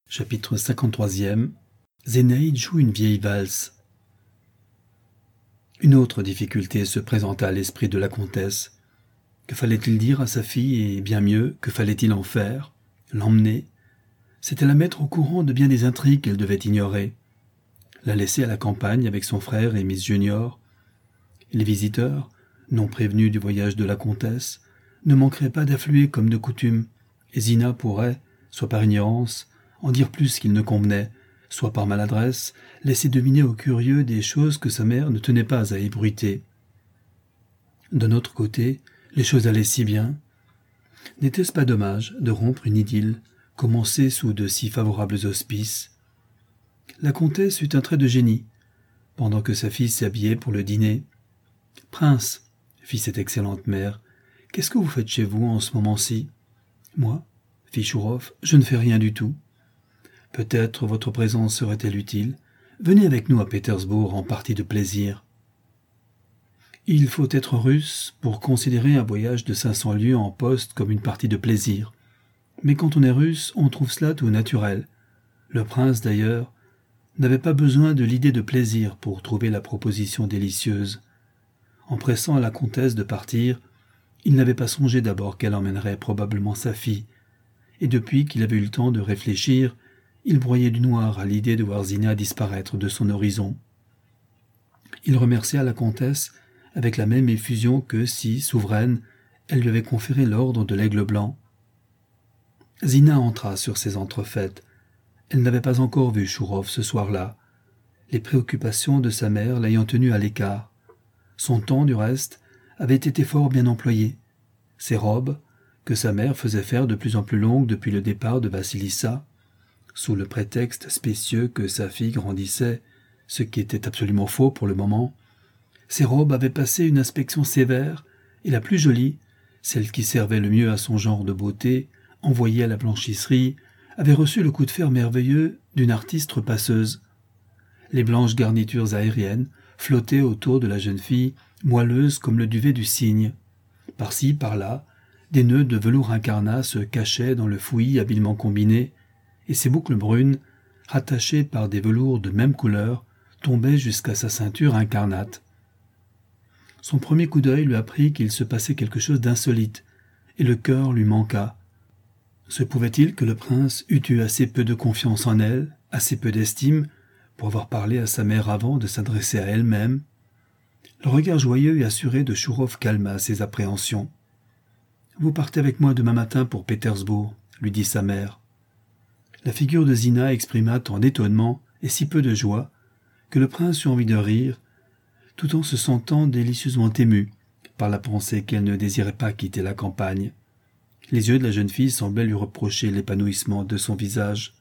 Chapitre 53e. Zénaïde joue une vieille valse. Une autre difficulté se présenta à l'esprit de la comtesse. Que fallait-il dire à sa fille, et bien mieux, que fallait-il en faire? L'emmener? C'était la mettre au courant de bien des intrigues qu'elle devait ignorer. La laisser à la campagne avec son frère et Miss Junior. Les visiteurs, non prévenus du voyage de la comtesse, ne manqueraient pas d'affluer comme de coutume, et Zina pourrait, soit par ignorance, en dire plus qu'il ne convenait, soit par maladresse, laisser deviner aux curieux des choses que sa mère ne tenait pas à ébruiter. D'un autre côté, les choses allaient si bien. N'était-ce pas dommage de rompre une idylle, commencée sous de si favorables auspices? La comtesse eut un trait de génie, pendant que sa fille s'habillait pour le dîner. « Prince, fit cette excellente mère, qu'est-ce que vous faites chez vous en ce moment-ci ?»« Moi, fit Chouroff, je ne fais rien du tout. »« Peut-être votre présence serait-elle utile. Venez avec nous à Pétersbourg en partie de plaisir. » Il faut être russe pour considérer un voyage de 500 lieues en poste comme une partie de plaisir. Mais quand on est russe, on trouve cela tout naturel. Le prince, d'ailleurs, n'avait pas besoin de l'idée de plaisir pour trouver la proposition délicieuse. En pressant à la comtesse de partir, il n'avait pas songé d'abord qu'elle emmènerait probablement sa fille, et depuis qu'il avait eu le temps de réfléchir, il broyait du noir à l'idée de voir Zina disparaître de son horizon. Il remercia la comtesse avec la même effusion que si, souveraine, elle lui avait conféré l'ordre de l'aigle blanc. Zina entra sur ses entrefaites. Elle n'avait pas encore vu Chouroff ce soir-là, les préoccupations de sa mère l'ayant tenue à l'écart. Son temps, du reste, avait été fort bien employé. Ses robes, que sa mère faisait faire de plus en plus longues depuis le départ de Vassilissa, sous le prétexte spécieux que sa fille grandissait, ce qui était absolument faux pour le moment, ces robes avaient passé une inspection sévère, et la plus jolie, celle qui servait le mieux à son genre de beauté, envoyée à la blanchisserie, avait reçu le coup de fer merveilleux d'une artiste repasseuse. Les blanches garnitures aériennes flottaient autour de la jeune fille, moelleuses comme le duvet du cygne. Par-ci, par-là, des nœuds de velours incarnat se cachaient dans le fouillis habilement combiné, et ses boucles brunes, rattachées par des velours de même couleur, tombaient jusqu'à sa ceinture incarnate. Son premier coup d'œil lui apprit qu'il se passait quelque chose d'insolite, et le cœur lui manqua. Se pouvait-il que le prince eût eu assez peu de confiance en elle, assez peu d'estime, pour avoir parlé à sa mère avant de s'adresser à elle-même? Le regard joyeux et assuré de Chouroff calma ses appréhensions. « Vous partez avec moi demain matin pour Pétersbourg, » lui dit sa mère. La figure de Zina exprima tant d'étonnement et si peu de joie que le prince eut envie de rire, tout en se sentant délicieusement ému par la pensée qu'elle ne désirait pas quitter la campagne. Les yeux de la jeune fille semblaient lui reprocher l'épanouissement de son visage.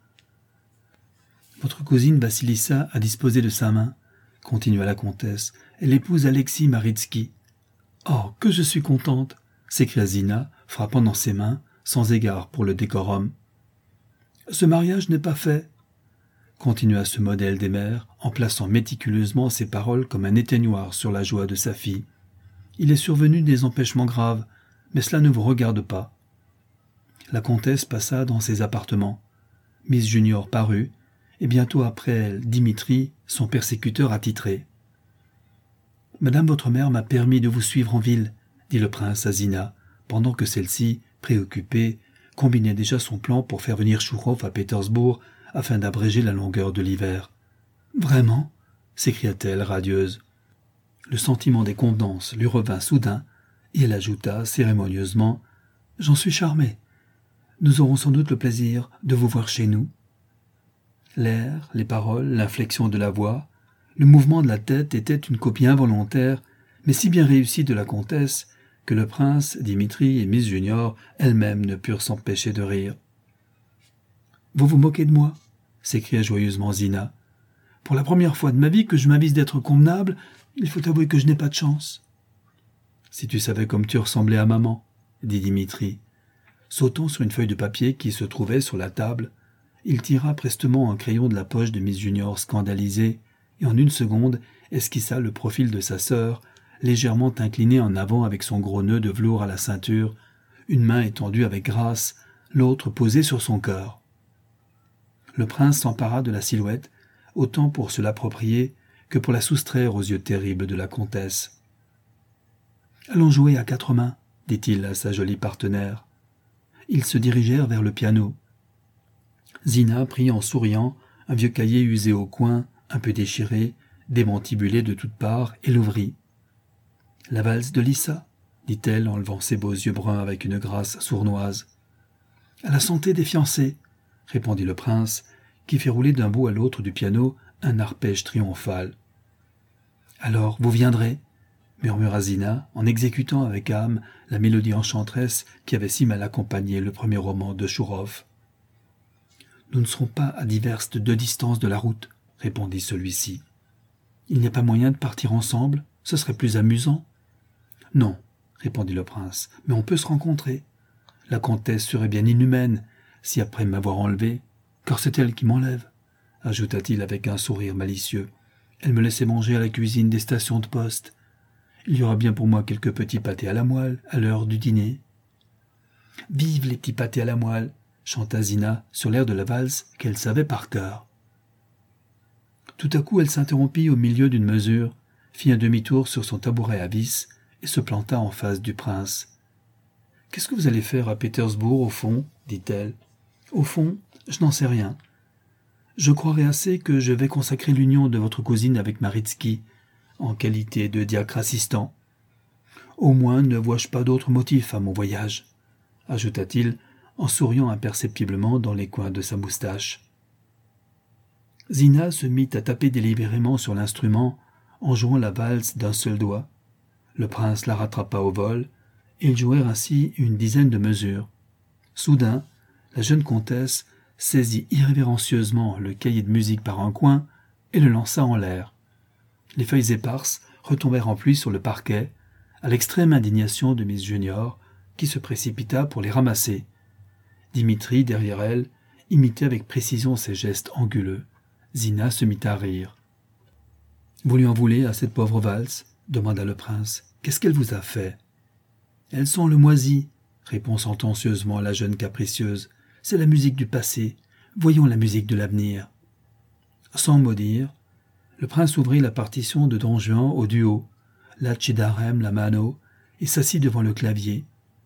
« Votre cousine Vassilissa a disposé de sa main, » continua la comtesse. « Elle épouse Alexis Maritsky. »« Oh, que je suis contente !» s'écria Zina, frappant dans ses mains, sans égard pour le décorum. « Ce mariage n'est pas fait, » continua ce modèle des mères, en plaçant méticuleusement ses paroles comme un éteignoir sur la joie de sa fille. « Il est survenu des empêchements graves, mais cela ne vous regarde pas. » La comtesse passa dans ses appartements. Miss Junior parut, et bientôt après elle, Dimitri, son persécuteur attitré. « Madame votre mère m'a permis de vous suivre en ville, » dit le prince à Zina, pendant que celle-ci, préoccupée, combinait déjà son plan pour faire venir Chouroff à Pétersbourg afin d'abréger la longueur de l'hiver. « Vraiment » s'écria-t-elle radieuse. Le sentiment des convenances lui revint soudain, et elle ajouta cérémonieusement « J'en suis charmée. Nous aurons sans doute le plaisir de vous voir chez nous. » L'air, les paroles, l'inflexion de la voix, le mouvement de la tête étaient une copie involontaire, mais si bien réussie de la comtesse, que le prince, Dimitri et Miss Junior elles-mêmes ne purent s'empêcher de rire. « Vous vous moquez de moi » s'écria joyeusement Zina. « Pour la première fois de ma vie que je m'avise d'être convenable, il faut avouer que je n'ai pas de chance. »« Si tu savais comme tu ressemblais à maman, » dit Dimitri. Sautant sur une feuille de papier qui se trouvait sur la table, il tira prestement un crayon de la poche de Miss Junior scandalisée, et en une seconde esquissa le profil de sa sœur, légèrement inclinée en avant avec son gros nœud de velours à la ceinture, une main étendue avec grâce, l'autre posée sur son cœur. Le prince s'empara de la silhouette, autant pour se l'approprier que pour la soustraire aux yeux terribles de la comtesse. « Allons jouer à 4 mains, dit-il à sa jolie partenaire. Ils se dirigèrent vers le piano. Zina prit en souriant un vieux cahier usé au coin, un peu déchiré, démantibulé de toutes parts, et l'ouvrit. « La valse de Lissa » dit-elle en levant ses beaux yeux bruns avec une grâce sournoise. « À la santé des fiancés » répondit le prince, qui fit rouler d'un bout à l'autre du piano un arpège triomphal. « Alors, vous viendrez » murmura Zina, en exécutant avec âme la mélodie enchanteresse qui avait si mal accompagné le premier roman de Chourov. « Nous ne serons pas à diverses de distances de la route, répondit celui-ci. « Il n'y a pas moyen de partir ensemble, ce serait plus amusant. »« Non, répondit le prince, mais on peut se rencontrer. La comtesse serait bien inhumaine si après m'avoir enlevé, car c'est elle qui m'enlève, ajouta-t-il avec un sourire malicieux. Elle me laissait manger à la cuisine des stations de poste. Il y aura bien pour moi quelques petits pâtés à la moelle à l'heure du dîner. Vive les petits pâtés à la moelle, chanta Zina sur l'air de la valse qu'elle savait par cœur. Tout à coup elle s'interrompit au milieu d'une mesure, fit un demi-tour sur son tabouret à vis et se planta en face du prince. « Qu'est-ce que vous allez faire à Pétersbourg, au fond ?» dit-elle. « Au fond, je n'en sais rien. Je croirais assez que je vais consacrer l'union de votre cousine avec Maritsky, en qualité de diacre assistant. Au moins ne vois-je pas d'autre motif à mon voyage, » ajouta-t-il en souriant imperceptiblement dans les coins de sa moustache. Zina se mit à taper délibérément sur l'instrument en jouant la valse d'un seul doigt. Le prince la rattrapa au vol, et ils jouèrent ainsi une dizaine de mesures. Soudain, la jeune comtesse saisit irrévérencieusement le cahier de musique par un coin et le lança en l'air. Les feuilles éparses retombèrent en pluie sur le parquet, à l'extrême indignation de Miss Junior, qui se précipita pour les ramasser. Dimitri, derrière elle, imitait avec précision ses gestes anguleux. Zina se mit à rire. « Vous lui en voulez à cette pauvre valse ?» demanda le prince. « Qu'est-ce qu'elle vous a fait ?»« Elles sont le moisi, » répond sentencieusement la jeune capricieuse. « C'est la musique du passé. Voyons la musique de l'avenir. » Sans mot dire, le prince ouvrit la partition de Don Juan au duo, Lacidarem la mano, et s'assit devant le clavier.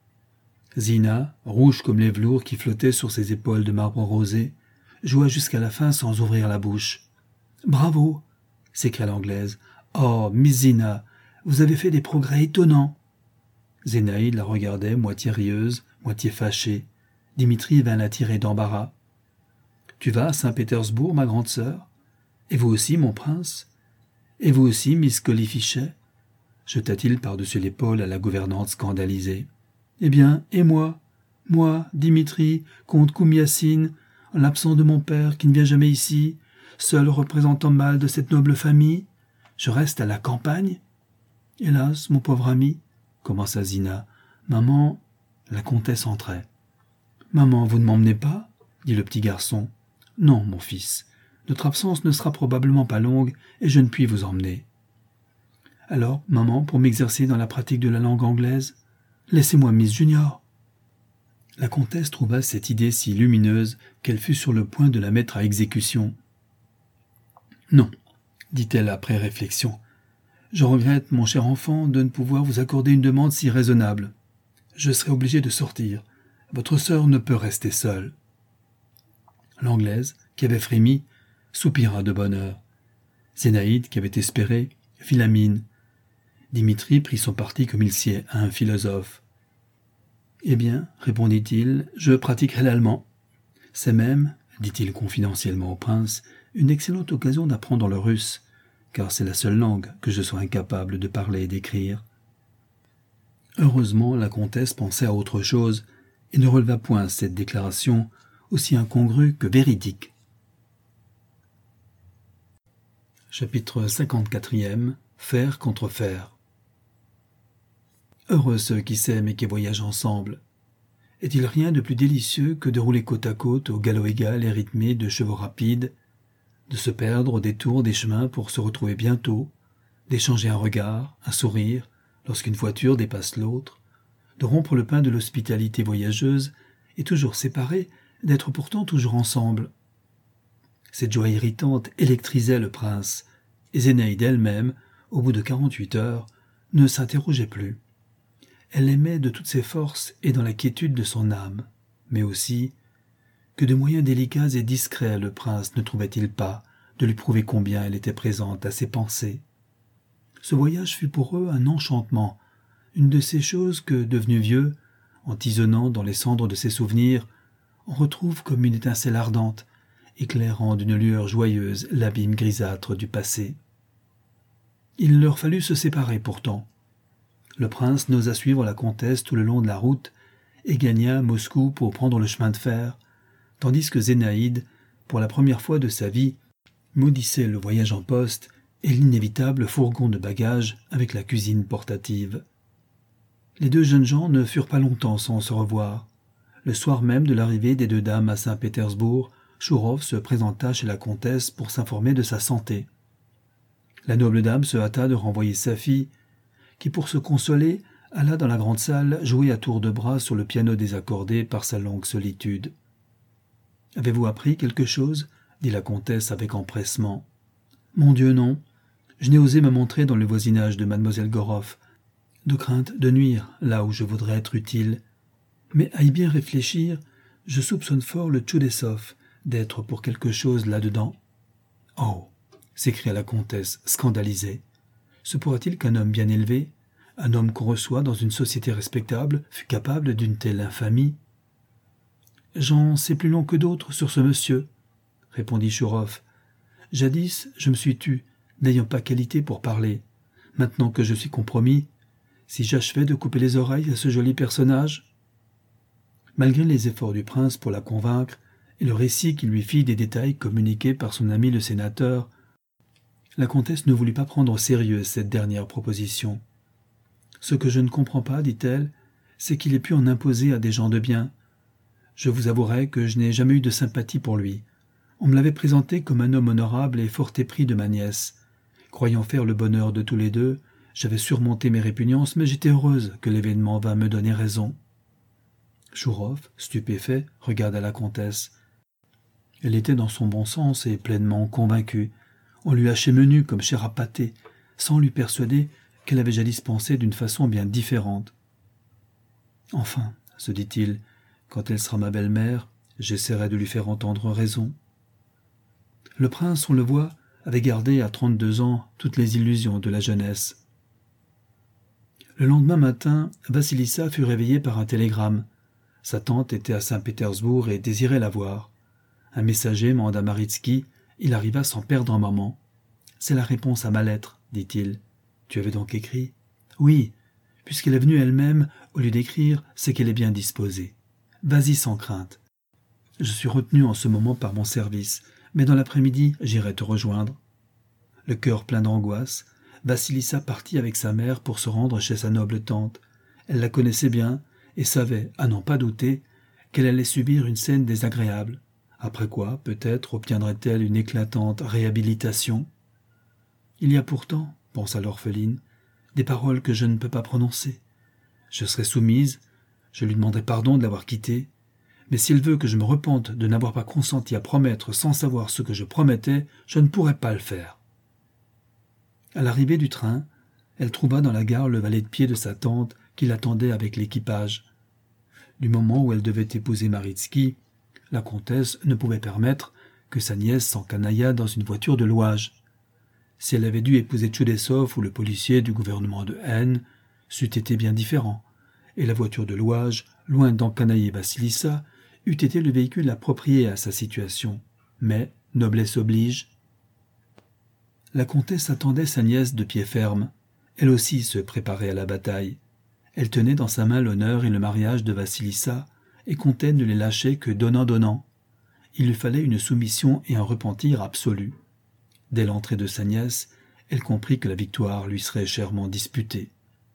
Zina, rouge comme les velours qui flottaient sur ses épaules de marbre rosé, joua jusqu'à la fin sans ouvrir la bouche. « Bravo !» s'écria l'Anglaise. « Oh, Miss Zina, vous avez fait des progrès étonnants !» Zénaïde la regardait, moitié rieuse, moitié fâchée. Dimitri vint la tirer d'embarras. « Tu vas à Saint-Pétersbourg, ma grande sœur ? Et vous aussi, mon prince ? Et vous aussi, Miss Colifichet ?» jeta-t-il par-dessus l'épaule à la gouvernante scandalisée. « Eh bien, et moi ? Moi, Dimitri, comte Koumyassine, en l'absence de mon père qui ne vient jamais ici, seul représentant mâle de cette noble famille, je reste à la campagne ? Hélas, mon pauvre ami, commença Zina. Maman, la comtesse entrait. Maman, vous ne m'emmenez pas ? Dit le petit garçon. Non, mon fils, notre absence ne sera probablement pas longue et je ne puis vous emmener. Alors, maman, pour m'exercer dans la pratique de la langue anglaise, laissez-moi Miss Junior. La comtesse trouva cette idée si lumineuse qu'elle fut sur le point de la mettre à exécution. Non, dit-elle après réflexion. Je regrette, mon cher enfant, de ne pouvoir vous accorder une demande si raisonnable. Je serai obligé de sortir. Votre sœur ne peut rester seule. L'Anglaise, qui avait frémi, soupira de bonheur. Zénaïde, qui avait espéré, fit la mine. Dimitri prit son parti comme il sied à un philosophe. « Eh bien, répondit-il, je pratiquerai l'allemand. C'est même, dit-il confidentiellement au prince, une excellente occasion d'apprendre le russe, car c'est la seule langue que je sois incapable de parler et d'écrire. » Heureusement, la comtesse pensait à autre chose et ne releva point cette déclaration aussi incongrue que véridique. Chapitre 54e. Fer contre fer. Heureux ceux qui s'aiment et qui voyagent ensemble. Est-il rien de plus délicieux que de rouler côte à côte au galop égal et rythmé de chevaux rapides, de se perdre au détour des chemins pour se retrouver bientôt, d'échanger un regard, un sourire, lorsqu'une voiture dépasse l'autre, de rompre le pain de l'hospitalité voyageuse et toujours séparés, d'être pourtant toujours ensemble. Cette joie irritante électrisait le prince, et Zénaïde elle-même, au bout de 48 heures, ne s'interrogeait plus. Elle l'aimait de toutes ses forces et dans la quiétude de son âme, mais aussi que de moyens délicats et discrets le prince ne trouvait-il pas de lui prouver combien elle était présente à ses pensées. Ce voyage fut pour eux un enchantement, une de ces choses que, devenu vieux, en tisonnant dans les cendres de ses souvenirs, on retrouve comme une étincelle ardente, éclairant d'une lueur joyeuse l'abîme grisâtre du passé. Il leur fallut se séparer pourtant. Le prince n'osa suivre la comtesse tout le long de la route et gagna Moscou pour prendre le chemin de fer, tandis que Zénaïde, pour la première fois de sa vie, maudissait le voyage en poste et l'inévitable fourgon de bagages avec la cuisine portative. Les deux jeunes gens ne furent pas longtemps sans se revoir. Le soir même de l'arrivée des deux dames à Saint-Pétersbourg, Chourov se présenta chez la comtesse pour s'informer de sa santé. La noble dame se hâta de renvoyer sa fille, qui, pour se consoler, alla dans la grande salle jouer à tour de bras sur le piano désaccordé par sa longue solitude. « Avez-vous appris quelque chose ?» dit la comtesse avec empressement. « Mon Dieu, non. Je n'ai osé me montrer dans le voisinage de mademoiselle Goroff, de crainte de nuire là où je voudrais être utile. Mais à y bien réfléchir, je soupçonne fort le Tchoudessov d'être pour quelque chose là-dedans. »« Oh !» s'écria la comtesse, scandalisée. « Se pourrait-il qu'un homme bien élevé, un homme qu'on reçoit dans une société respectable, fût capable d'une telle infamie ?»« J'en sais plus long que d'autres sur ce monsieur, » répondit Chourov. « Jadis, je me suis tu, n'ayant pas qualité pour parler. Maintenant que je suis compromis, si j'achevais de couper les oreilles à ce joli personnage ?» Malgré les efforts du prince pour la convaincre et le récit qu'il lui fit des détails communiqués par son ami le sénateur, la comtesse ne voulut pas prendre au sérieux cette dernière proposition. « Ce que je ne comprends pas, dit-elle, c'est qu'il ait pu en imposer à des gens de bien. Je vous avouerai que je n'ai jamais eu de sympathie pour lui. On me l'avait présenté comme un homme honorable et fort épris de ma nièce. Croyant faire le bonheur de tous les deux, j'avais surmonté mes répugnances, mais j'étais heureuse que l'événement vînt me donner raison. » Chourov, stupéfait, regarda la comtesse. Elle était dans son bon sens et pleinement convaincue. On lui hachait menu comme chair à pâté, sans lui persuader qu'elle avait jadis pensé d'une façon bien différente. « Enfin, se dit-il, quand elle sera ma belle-mère, j'essaierai de lui faire entendre raison. » Le prince, on le voit, avait gardé à 32 ans toutes les illusions de la jeunesse. Le lendemain matin, Vassilissa fut réveillée par un télégramme. Sa tante était à Saint-Pétersbourg et désirait la voir. Un messager manda Maritsky. Il arriva sans perdre un moment. « C'est la réponse à ma lettre, dit-il. Tu avais donc écrit ?»« Oui, puisqu'elle est venue elle-même, au lieu d'écrire, c'est qu'elle est bien disposée. Vas-y sans crainte. Je suis retenu en ce moment par mon service, mais dans l'après-midi, j'irai te rejoindre. » Le cœur plein d'angoisse, Vassilissa partit avec sa mère pour se rendre chez sa noble tante. Elle la connaissait bien et savait, à n'en pas douter, qu'elle allait subir une scène désagréable. Après quoi, peut-être, obtiendrait-elle une éclatante réhabilitation. « Il y a pourtant, pensa l'orpheline, des paroles que je ne peux pas prononcer. Je serai soumise, je lui demanderai pardon de l'avoir quittée, mais s'il veut que je me repente de n'avoir pas consenti à promettre sans savoir ce que je promettais, je ne pourrai pas le faire. » À l'arrivée du train, elle trouva dans la gare le valet de pied de sa tante qui l'attendait avec l'équipage. Du moment où elle devait épouser Maritsky, la comtesse ne pouvait permettre que sa nièce s'encanaillât dans une voiture de louage. Si elle avait dû épouser Tchoudessov ou le policier du gouvernement de N, c'eût été bien différent, et la voiture de louage, loin d'encanailler Vassilissa, eût été le véhicule approprié à sa situation. Mais, noblesse oblige. La comtesse attendait sa nièce de pied ferme. Elle aussi se préparait à la bataille. Elle tenait dans sa main l'honneur et le mariage de Vassilissa, et comptait ne les lâcher que donnant-donnant. Il lui fallait une soumission et un repentir absolu. Dès l'entrée de sa nièce, elle comprit que la victoire lui serait chèrement disputée.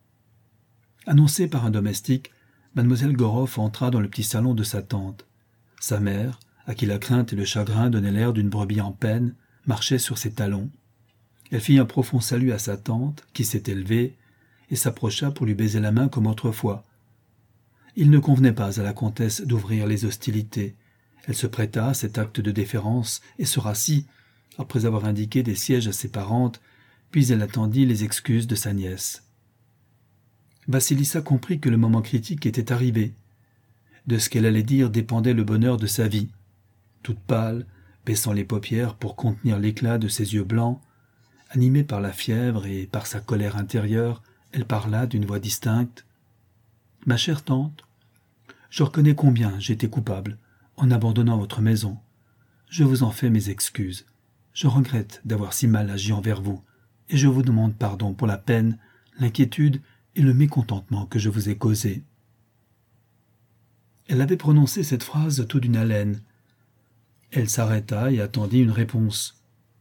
Annoncée par un domestique, mademoiselle Goroff entra dans le petit salon de sa tante. Sa mère, à qui la crainte et le chagrin donnaient l'air d'une brebis en peine, marchait sur ses talons. Elle fit un profond salut à sa tante, qui s'était levée, et s'approcha pour lui baiser la main comme autrefois. Il ne convenait pas à la comtesse d'ouvrir les hostilités. Elle se prêta à cet acte de déférence et se rassit, après avoir indiqué des sièges à ses parentes, puis elle attendit les excuses de sa nièce. Vassilissa comprit que le moment critique était arrivé. De ce qu'elle allait dire dépendait le bonheur de sa vie. Toute pâle, baissant les paupières pour contenir l'éclat de ses yeux blancs, animée par la fièvre et par sa colère intérieure, elle parla d'une voix distincte. « Ma chère tante, je reconnais combien j'étais coupable en abandonnant votre maison. Je vous en fais mes excuses. Je regrette d'avoir si mal agi envers vous, et je vous demande pardon pour la peine, l'inquiétude et le mécontentement que je vous ai causés. » Elle avait prononcé cette phrase tout d'une haleine. Elle s'arrêta et attendit une réponse.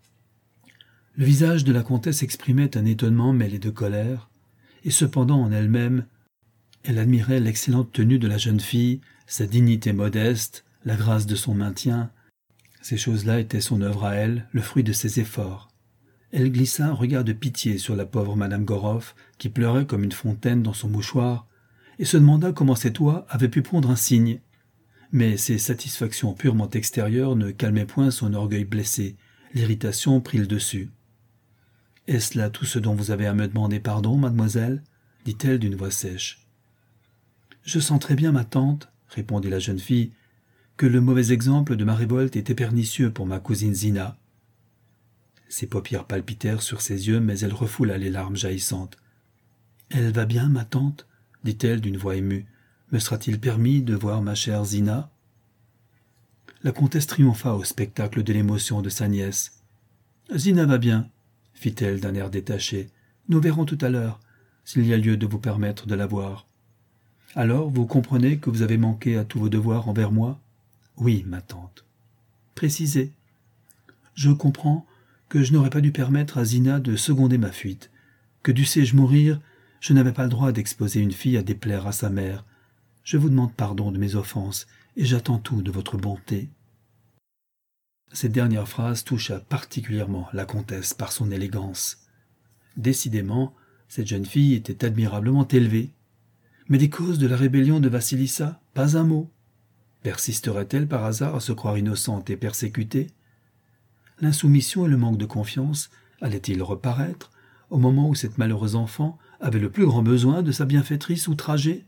Le visage de la comtesse exprimait un étonnement mêlé de colère, et cependant en elle-même, elle admirait l'excellente tenue de la jeune fille, sa dignité modeste, la grâce de son maintien. Ces choses-là étaient son œuvre à elle, le fruit de ses efforts. Elle glissa un regard de pitié sur la pauvre madame Goroff, qui pleurait comme une fontaine dans son mouchoir, et se demanda comment cet oie avait pu pondre un cygne. Mais ces satisfactions purement extérieures ne calmaient point son orgueil blessé. L'irritation prit le dessus. « Est-ce là tout ce dont vous avez à me demander pardon, mademoiselle ?» dit-elle d'une voix sèche. « Je sens très bien, ma tante, » répondit la jeune fille, « que le mauvais exemple de ma révolte était pernicieux pour ma cousine Zina. » Ses paupières palpitèrent sur ses yeux, mais elle refoula les larmes jaillissantes. « Elle va bien, ma tante ?» dit-elle d'une voix émue. « Me sera-t-il permis de voir ma chère Zina ?» La comtesse triompha au spectacle de l'émotion de sa nièce. « Zina va bien, » fit-elle d'un air détaché. « Nous verrons tout à l'heure, s'il y a lieu de vous permettre de la voir. » « Alors, vous comprenez que vous avez manqué à tous vos devoirs envers moi ?»« Oui, ma tante. »« Précisez. »« Je comprends que je n'aurais pas dû permettre à Zina de seconder ma fuite, que dussé-je mourir, je n'avais pas le droit d'exposer une fille à déplaire à sa mère. Je vous demande pardon de mes offenses, et j'attends tout de votre bonté. » Cette dernière phrase toucha particulièrement la comtesse par son élégance. Décidément, cette jeune fille était admirablement élevée. Mais des causes de la rébellion de Vassilissa, pas un mot. Persisterait-elle par hasard à se croire innocente et persécutée? L'insoumission et le manque de confiance allaient-ils reparaître au moment où cette malheureuse enfant avait le plus grand besoin de sa bienfaitrice outragée?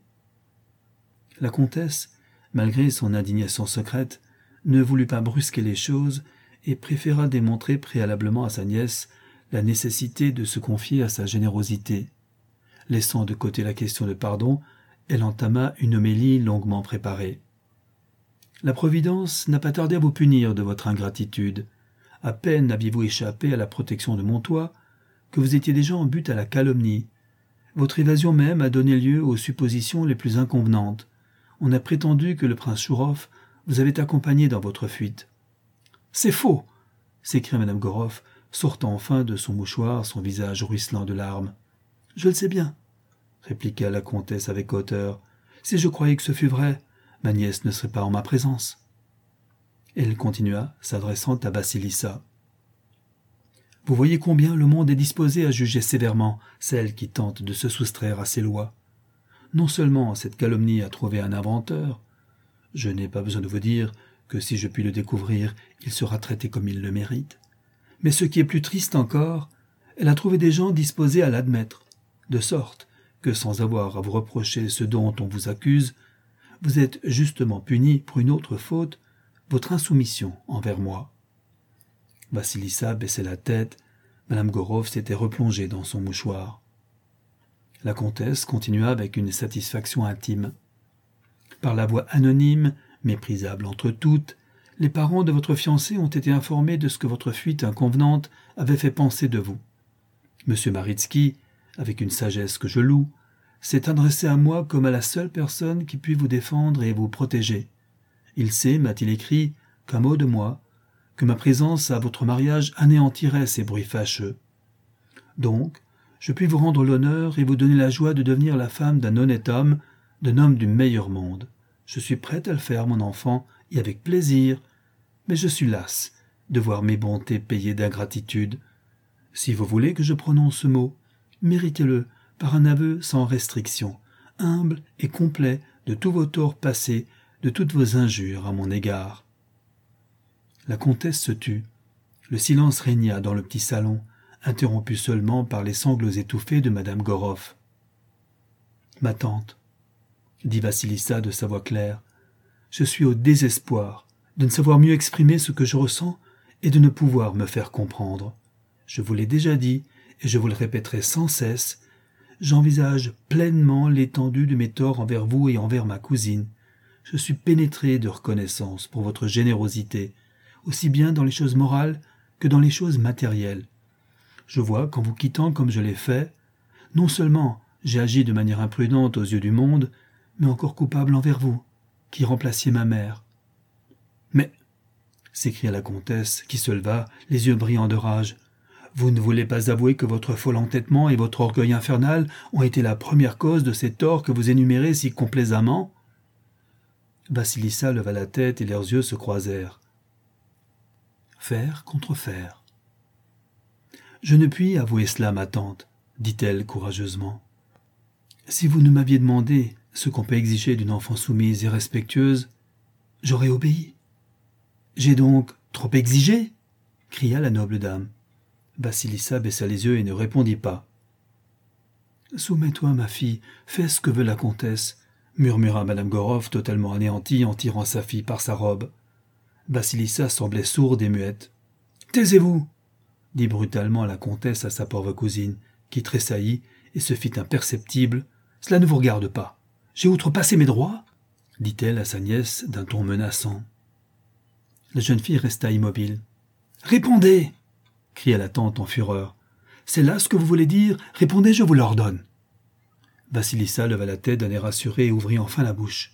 La comtesse, malgré son indignation secrète, ne voulut pas brusquer les choses et préféra démontrer préalablement à sa nièce la nécessité de se confier à sa générosité. Laissant de côté la question de pardon, elle entama une homélie longuement préparée. « La Providence n'a pas tardé à vous punir de votre ingratitude. À peine aviez-vous échappé à la protection de mon toit que vous étiez déjà en butte à la calomnie. Votre évasion même a donné lieu aux suppositions les plus inconvenantes. On a prétendu que le prince Chourov vous avait accompagné dans votre fuite. »« C'est faux !» s'écria madame Goroff, sortant enfin de son mouchoir, son visage ruisselant de larmes. « Je le sais bien, » répliqua la comtesse avec hauteur. « Si je croyais que ce fût vrai, ma nièce ne serait pas en ma présence. » Elle continua, s'adressant à Vassilissa. « Vous voyez combien le monde est disposé à juger sévèrement celle qui tente de se soustraire à ses lois. Non seulement cette calomnie a trouvé un inventeur, je n'ai pas besoin de vous dire que si je puis le découvrir, il sera traité comme il le mérite, mais ce qui est plus triste encore, elle a trouvé des gens disposés à l'admettre, de sorte que sans avoir à vous reprocher ce dont on vous accuse, vous êtes justement puni pour une autre faute, votre insoumission envers moi. » Vassilissa baissait la tête, madame Goroff s'était replongée dans son mouchoir. La comtesse continua avec une satisfaction intime. « Par la voie anonyme, méprisable entre toutes, les parents de votre fiancé ont été informés de ce que votre fuite inconvenante avait fait penser de vous. Monsieur Maritsky, avec une sagesse que je loue, s'est adressé à moi comme à la seule personne qui puis vous défendre et vous protéger. Il sait, m'a-t-il écrit, qu'un mot de moi, que ma présence à votre mariage anéantirait ces bruits fâcheux. Donc, je puis vous rendre l'honneur et vous donner la joie de devenir la femme d'un honnête homme, d'un homme du meilleur monde. Je suis prête à le faire, mon enfant, et avec plaisir, mais je suis lasse de voir mes bontés payées d'ingratitude. Si vous voulez que je prononce ce mot, méritez-le par un aveu sans restriction, humble et complet de tous vos torts passés, de toutes vos injures à mon égard. La comtesse se tut. Le silence régna dans le petit salon, interrompu seulement par les sanglots étouffés de madame Goroff. « Ma tante, » dit Vassilissa de sa voix claire, « je suis au désespoir de ne savoir mieux exprimer ce que je ressens et de ne pouvoir me faire comprendre. Je vous l'ai déjà dit, et je vous le répéterai sans cesse, j'envisage pleinement l'étendue de mes torts envers vous et envers ma cousine. Je suis pénétré de reconnaissance pour votre générosité, aussi bien dans les choses morales que dans les choses matérielles. Je vois qu'en vous quittant comme je l'ai fait, non seulement j'ai agi de manière imprudente aux yeux du monde, mais encore coupable envers vous, qui remplaciez ma mère. »« Mais, » s'écria la comtesse, qui se leva, les yeux brillants de rage, « vous ne voulez pas avouer que votre fol entêtement et votre orgueil infernal ont été la première cause de ces torts que vous énumérez si complaisamment ?» Vassilissa leva la tête et leurs yeux se croisèrent. Fer contre fer. « Je ne puis avouer cela, ma tante, » dit-elle courageusement. « Si vous ne m'aviez demandé ce qu'on peut exiger d'une enfant soumise et respectueuse, j'aurais obéi. »« J'ai donc trop exigé ?» cria la noble dame. Vassilissa baissa les yeux et ne répondit pas. « Soumets-toi, ma fille, fais ce que veut la comtesse, » murmura madame Goroff, totalement anéantie en tirant sa fille par sa robe. Vassilissa semblait sourde et muette. « Taisez-vous » dit brutalement la comtesse à sa pauvre cousine, qui tressaillit et se fit imperceptible. « Cela ne vous regarde pas. J'ai outrepassé mes droits » dit-elle à sa nièce d'un ton menaçant. La jeune fille resta immobile. « Répondez » cria la tante en fureur. « C'est là ce que vous voulez dire. Répondez, je vous l'ordonne. » Vassilissa leva la tête d'un air assuré et ouvrit enfin la bouche.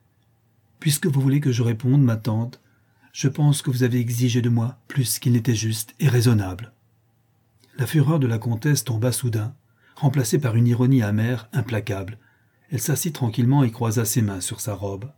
« Puisque vous voulez que je réponde, ma tante, je pense que vous avez exigé de moi plus qu'il n'était juste et raisonnable. » La fureur de la comtesse tomba soudain, remplacée par une ironie amère, implacable. Elle s'assit tranquillement et croisa ses mains sur sa robe.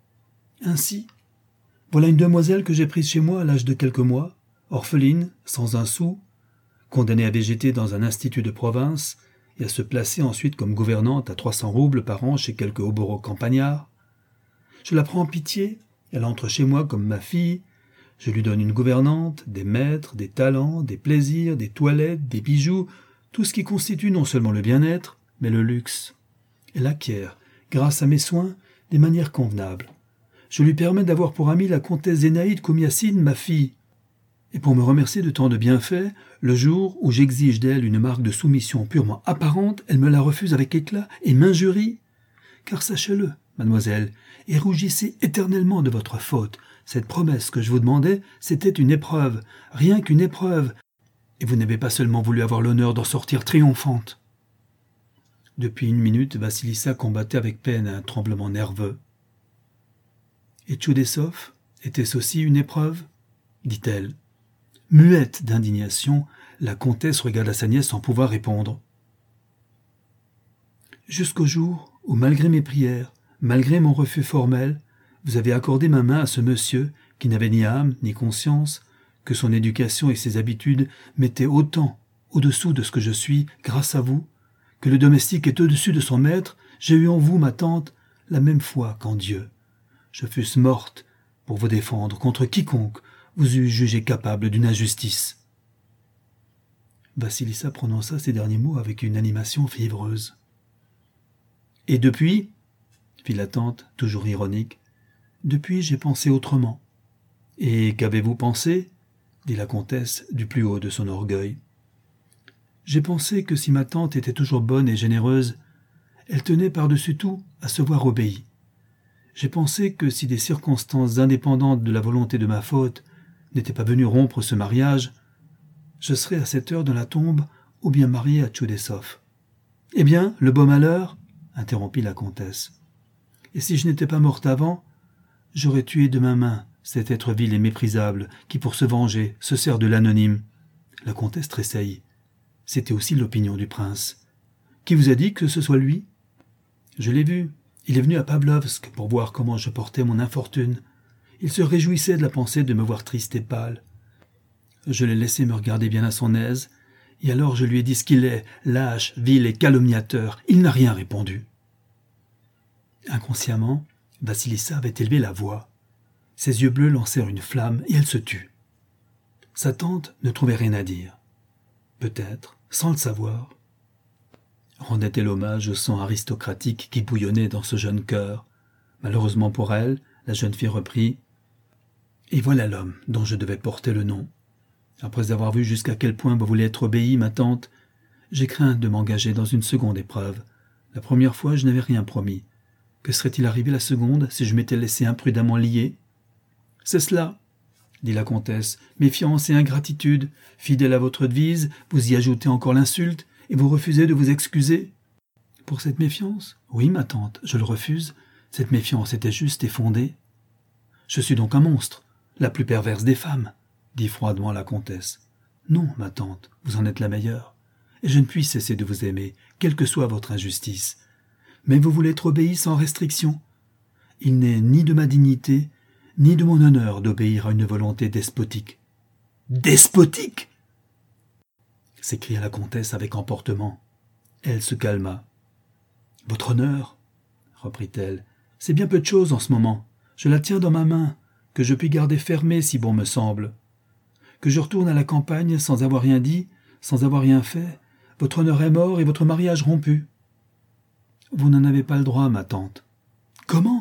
« Ainsi, voilà une demoiselle que j'ai prise chez moi à l'âge de quelques mois, orpheline, sans un sou, condamnée à végéter dans un institut de province et à se placer ensuite comme gouvernante à 300 roubles par an chez quelques hobereaux campagnards. Je la prends en pitié, elle entre chez moi comme ma fille, je lui donne une gouvernante, des maîtres, des talents, des plaisirs, des toilettes, des bijoux, tout ce qui constitue non seulement le bien-être, mais le luxe. Elle acquiert, grâce à mes soins, des manières convenables. Je lui permets d'avoir pour amie la comtesse Zénaïde Komiassine, ma fille. Et pour me remercier de tant de bienfaits, le jour où j'exige d'elle une marque de soumission purement apparente, elle me la refuse avec éclat et m'injurie. Car sachez-le, mademoiselle, et rougissez éternellement de votre faute. Cette promesse que je vous demandais, c'était une épreuve, rien qu'une épreuve, et vous n'avez pas seulement voulu avoir l'honneur d'en sortir triomphante. » Depuis une minute, Vassilissa combattait avec peine un tremblement nerveux. « Et Tchoudessov, était-ce aussi une épreuve ?» dit-elle. Muette d'indignation, la comtesse regarda sa nièce sans pouvoir répondre. « Jusqu'au jour où, malgré mes prières, malgré mon refus formel, vous avez accordé ma main à ce monsieur qui n'avait ni âme ni conscience, que son éducation et ses habitudes mettaient autant au-dessous de ce que je suis, grâce à vous, que le domestique est au-dessus de son maître, j'ai eu en vous, ma tante, la même foi qu'en Dieu. Je fusse morte pour vous défendre contre quiconque vous eût jugé capable d'une injustice. » Vassilissa prononça ces derniers mots avec une animation fiévreuse. « Et depuis ?» fit la tante, toujours ironique. « Depuis, j'ai pensé autrement. »« Et qu'avez-vous pensé ?» dit la comtesse du plus haut de son orgueil. « J'ai pensé que si ma tante était toujours bonne et généreuse, elle tenait par-dessus tout à se voir obéie. J'ai pensé que si des circonstances indépendantes de la volonté de ma faute n'étaient pas venues rompre ce mariage, je serais à cette heure dans la tombe ou bien mariée à Tchoudessov. »« Eh bien, le beau malheur ?» interrompit la comtesse. « Et si je n'étais pas morte avant, j'aurais tué de ma main cet être vil et méprisable qui, pour se venger, se sert de l'anonyme. » La comtesse tressaillit. C'était aussi l'opinion du prince. « Qui vous a dit que ce soit lui ?»« Je l'ai vu. Il est venu à Pavlovsk pour voir comment je portais mon infortune. Il se réjouissait de la pensée de me voir triste et pâle. Je l'ai laissé me regarder bien à son aise, et alors je lui ai dit ce qu'il est, lâche, vil et calomniateur. Il n'a rien répondu. » Inconsciemment, Vassilissa avait élevé la voix. Ses yeux bleus lancèrent une flamme et elle se tut. Sa tante ne trouvait rien à dire. Peut-être, sans le savoir, rendait-elle hommage au sang aristocratique qui bouillonnait dans ce jeune cœur. Malheureusement pour elle, la jeune fille reprit « Et voilà l'homme dont je devais porter le nom. Après avoir vu jusqu'à quel point vous voulez être obéie, ma tante, j'ai craint de m'engager dans une seconde épreuve. La première fois, je n'avais rien promis. Que serait-il arrivé la seconde si je m'étais laissé imprudemment lier ?»« C'est cela, » dit la comtesse, « méfiance et ingratitude. Fidèle à votre devise, vous y ajoutez encore l'insulte, et vous refusez de vous excuser. » »« Pour cette méfiance ? Oui, ma tante, je le refuse. Cette méfiance était juste et fondée. »« Je suis donc un monstre, la plus perverse des femmes, » dit froidement la comtesse. « Non, ma tante, vous en êtes la meilleure, et je ne puis cesser de vous aimer, quelle que soit votre injustice. Mais vous voulez être obéie sans restriction. Il n'est ni de ma dignité, ni de mon honneur d'obéir à une volonté despotique. »« Despotique » s'écria la comtesse avec emportement. Elle se calma. « Votre honneur, » reprit-elle, « c'est bien peu de chose en ce moment. Je la tiens dans ma main, que je puis garder fermée si bon me semble. Que je retourne à la campagne sans avoir rien dit, sans avoir rien fait, votre honneur est mort et votre mariage rompu. »« Vous n'en avez pas le droit, ma tante. »« Comment ?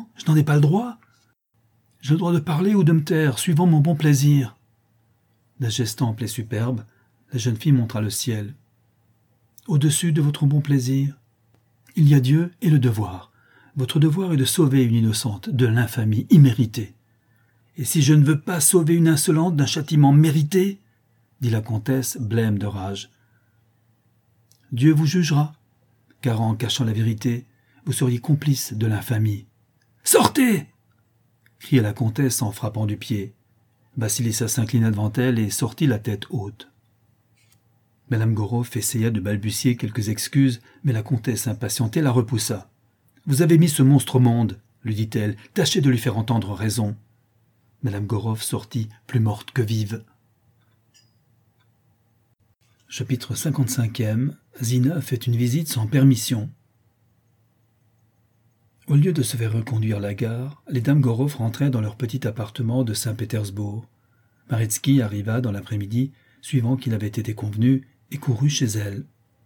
Je n'en ai pas le droit ? J'ai le droit de parler ou de me taire, suivant mon bon plaisir. » D'un geste ample et superbe, la jeune fille montra le ciel. « Au-dessus de votre bon plaisir, il y a Dieu et le devoir. Votre devoir est de sauver une innocente de l'infamie imméritée. Et si je ne veux pas sauver une insolente d'un châtiment mérité, dit la comtesse, blême de rage, Dieu vous jugera, car en cachant la vérité, vous seriez complice de l'infamie. « Sortez !» cria la comtesse en frappant du pied. Vasilissa s'inclina devant elle et sortit la tête haute. Madame Goroff essaya de balbutier quelques excuses, mais la comtesse impatientée la repoussa. « Vous avez mis ce monstre au monde, lui dit-elle, tâchez de lui faire entendre raison. » Madame Goroff sortit plus morte que vive. Chapitre 55e. Zina fait une visite sans permission. Au lieu de se faire reconduire à la gare, les dames Goroff rentraient dans leur petit appartement de Saint-Pétersbourg. Maretsky arriva dans l'après-midi, suivant qu'il avait été convenu, et courut chez elle.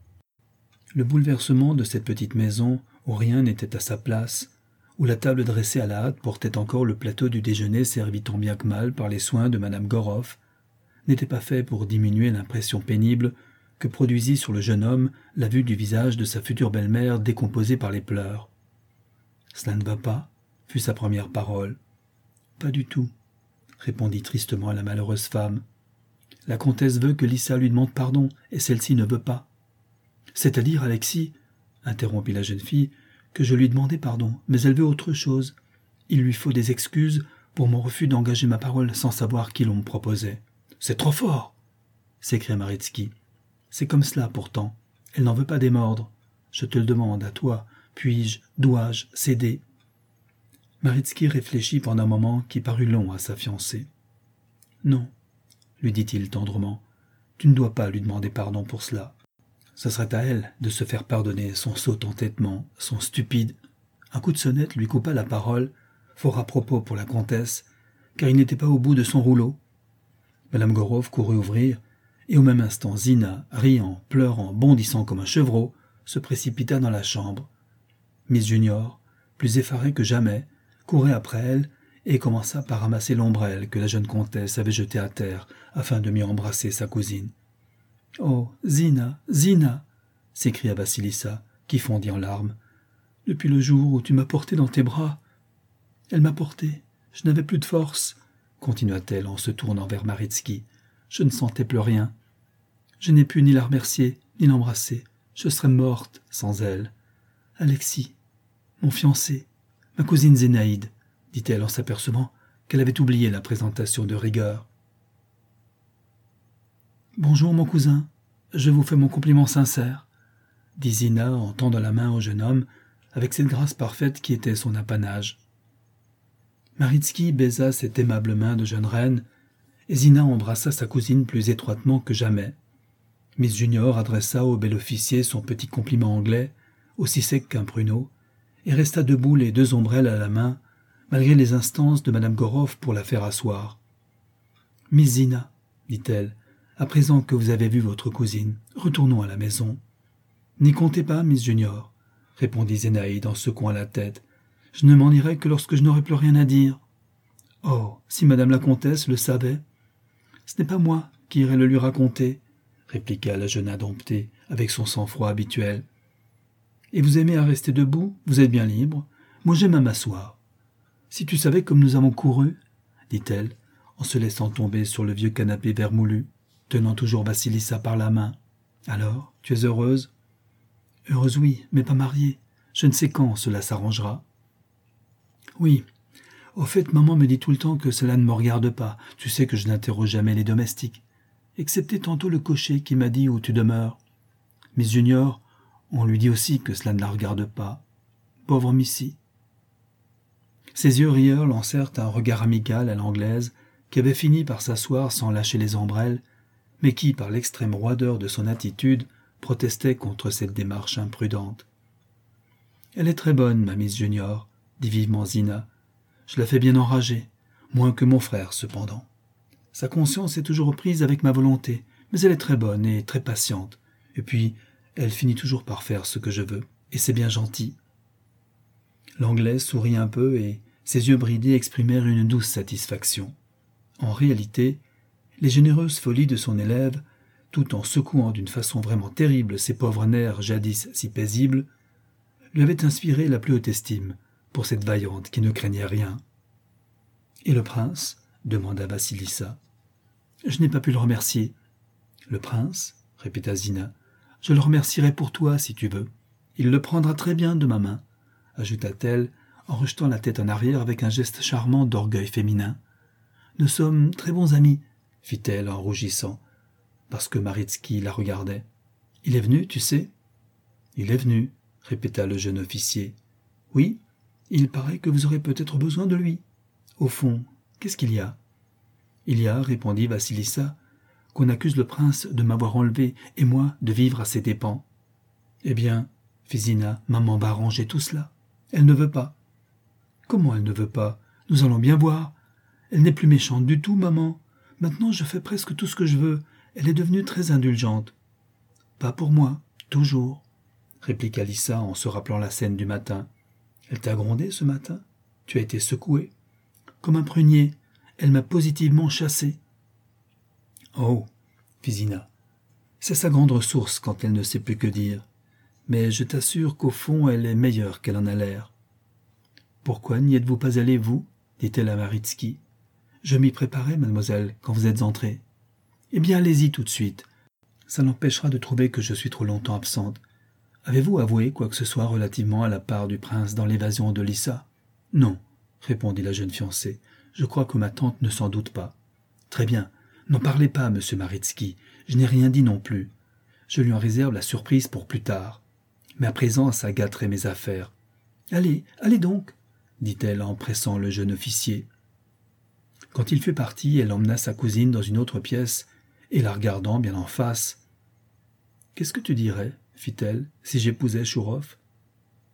Le bouleversement de cette petite maison, où rien n'était à sa place, où la table dressée à la hâte portait encore le plateau du déjeuner servi tant bien que mal par les soins de madame Goroff, n'était pas fait pour diminuer l'impression pénible que produisit sur le jeune homme la vue du visage de sa future belle-mère décomposée par les pleurs. « Cela ne va pas » fut sa première parole. « Pas du tout » répondit tristement la malheureuse femme. « La comtesse veut que Lissa lui demande pardon, et celle-ci ne veut pas. »« C'est-à-dire, Alexis, » interrompit la jeune fille, « que je lui demandais pardon, mais elle veut autre chose. Il lui faut des excuses pour mon refus d'engager ma parole sans savoir qui l'on me proposait. »« C'est trop fort !» s'écria Maretsky. « C'est comme cela, pourtant. Elle n'en veut pas démordre. Je te le demande, à toi. Puis-je, dois-je céder ?» Maretsky réfléchit pendant un moment qui parut long à sa fiancée. « Non, » lui dit-il tendrement, « tu ne dois pas lui demander pardon pour cela. Ce serait à elle de se faire pardonner son sot entêtement, son stupide. » Un coup de sonnette lui coupa la parole, fort à propos pour la comtesse, car il n'était pas au bout de son rouleau. Madame Goroff courut ouvrir, et au même instant Zina, riant, pleurant, bondissant comme un chevreau, se précipita dans la chambre. Miss Junior, plus effarée que jamais, courait après elle et commença par ramasser l'ombrelle que la jeune comtesse avait jetée à terre afin de mieux embrasser sa cousine. « Oh, Zina, Zina !» s'écria Vasilissa, qui fondit en larmes. « Depuis le jour où tu m'as portée dans tes bras, elle m'a portée, je n'avais plus de force, » continua-t-elle en se tournant vers Maretsky. « Je ne sentais plus rien. Je n'ai pu ni la remercier, ni l'embrasser. Je serais morte sans elle. Alexis, mon fiancé, ma cousine Zénaïde, » dit-elle en s'apercevant qu'elle avait oublié la présentation de rigueur. « Bonjour, mon cousin, je vous fais mon compliment sincère, » dit Zina en tendant la main au jeune homme avec cette grâce parfaite qui était son apanage. Maretsky baisa cette aimable main de jeune reine, et Zina embrassa sa cousine plus étroitement que jamais. Miss Junior adressa au bel officier son petit compliment anglais, aussi sec qu'un pruneau, et resta debout les deux ombrelles à la main, malgré les instances de madame Goroff pour la faire asseoir. « Miss Zina, dit-elle, à présent que vous avez vu votre cousine, retournons à la maison. »« N'y comptez pas, Miss Junior, répondit Zénaïde en secouant la tête. « Je ne m'en irai que lorsque je n'aurai plus rien à dire. »« Oh, si madame la comtesse le savait !»« Ce n'est pas moi qui irai le lui raconter, » répliqua la jeune indomptée avec son sang-froid habituel. « Et vous aimez à rester debout, vous êtes bien libre. Moi j'aime à m'asseoir. Si tu savais comme nous avons couru, dit-elle, en se laissant tomber sur le vieux canapé vermoulu, tenant toujours Vassilissa par la main. Alors, tu es heureuse ? Heureuse, oui, mais pas mariée. Je ne sais quand cela s'arrangera. Oui. Au fait, maman me dit tout le temps que cela ne me regarde pas. Tu sais que je n'interroge jamais les domestiques. Excepté tantôt le cocher qui m'a dit où tu demeures. Miss Junior, on lui dit aussi que cela ne la regarde pas. Pauvre Missy. Ses yeux rieurs lancèrent un regard amical à l'anglaise qui avait fini par s'asseoir sans lâcher les ombrelles, mais qui, par l'extrême roideur de son attitude, protestait contre cette démarche imprudente. « Elle est très bonne, ma Miss Junior, » dit vivement Zina. « Je la fais bien enrager, moins que mon frère, cependant. Sa conscience est toujours prise avec ma volonté, mais elle est très bonne et très patiente. Et puis, elle finit toujours par faire ce que je veux, et c'est bien gentil. » L'Anglaise sourit un peu et ses yeux bridés exprimèrent une douce satisfaction. En réalité, les généreuses folies de son élève, tout en secouant d'une façon vraiment terrible ses pauvres nerfs jadis si paisibles, lui avaient inspiré la plus haute estime pour cette vaillante qui ne craignait rien. « Et le prince ?» demanda Vassilissa. « Je n'ai pas pu le remercier. »« Le prince ?» répéta Zina. « Je le remercierai pour toi, si tu veux. Il le prendra très bien de ma main, » ajouta-t-elle en rejetant la tête en arrière avec un geste charmant d'orgueil féminin. « Nous sommes très bons amis, » fit-elle en rougissant, parce que Maritzky la regardait. « Il est venu, tu sais ?»« Il est venu, » répéta le jeune officier. « Oui, il paraît que vous aurez peut-être besoin de lui. Au fond, qu'est-ce qu'il y a ?»« Il y a, répondit Vassilissa, qu'on accuse le prince de m'avoir enlevé et moi de vivre à ses dépens. »« Eh bien, fit Zina, maman va arranger tout cela. Elle ne veut pas. »« Comment elle ne veut pas ? Nous allons bien voir. Elle n'est plus méchante du tout, maman. Maintenant, je fais presque tout ce que je veux. Elle est devenue très indulgente. »« Pas pour moi, toujours, » répliqua Lissa en se rappelant la scène du matin. « Elle t'a grondé ce matin ? Tu as été secoué ? Comme un prunier, elle m'a positivement chassé. »« Oh, fit Zina, c'est sa grande ressource quand elle ne sait plus que dire. Mais je t'assure qu'au fond, elle est meilleure qu'elle en a l'air. »« Pourquoi n'y êtes-vous pas allée, vous ?» dit-elle à Maritzky. « Je m'y préparais, mademoiselle, quand vous êtes entrée. »« Eh bien, allez-y tout de suite. Ça l'empêchera de trouver que je suis trop longtemps absente. Avez-vous avoué quoi que ce soit relativement à la part du prince dans l'évasion de Lissa ? » ?»« Non, » répondit la jeune fiancée. « Je crois que ma tante ne s'en doute pas. »« Très bien. N'en parlez pas, monsieur Maritzky. Je n'ai rien dit non plus. Je lui en réserve la surprise pour plus tard. Mais à présent, ça gâterait mes affaires. Allez, allez donc, dit-elle en pressant le jeune officier. Quand il fut parti, elle emmena sa cousine dans une autre pièce et la regardant bien en face. « Qu'est-ce que tu dirais, fit-elle, si j'épousais Chouroff ?»« Oh !»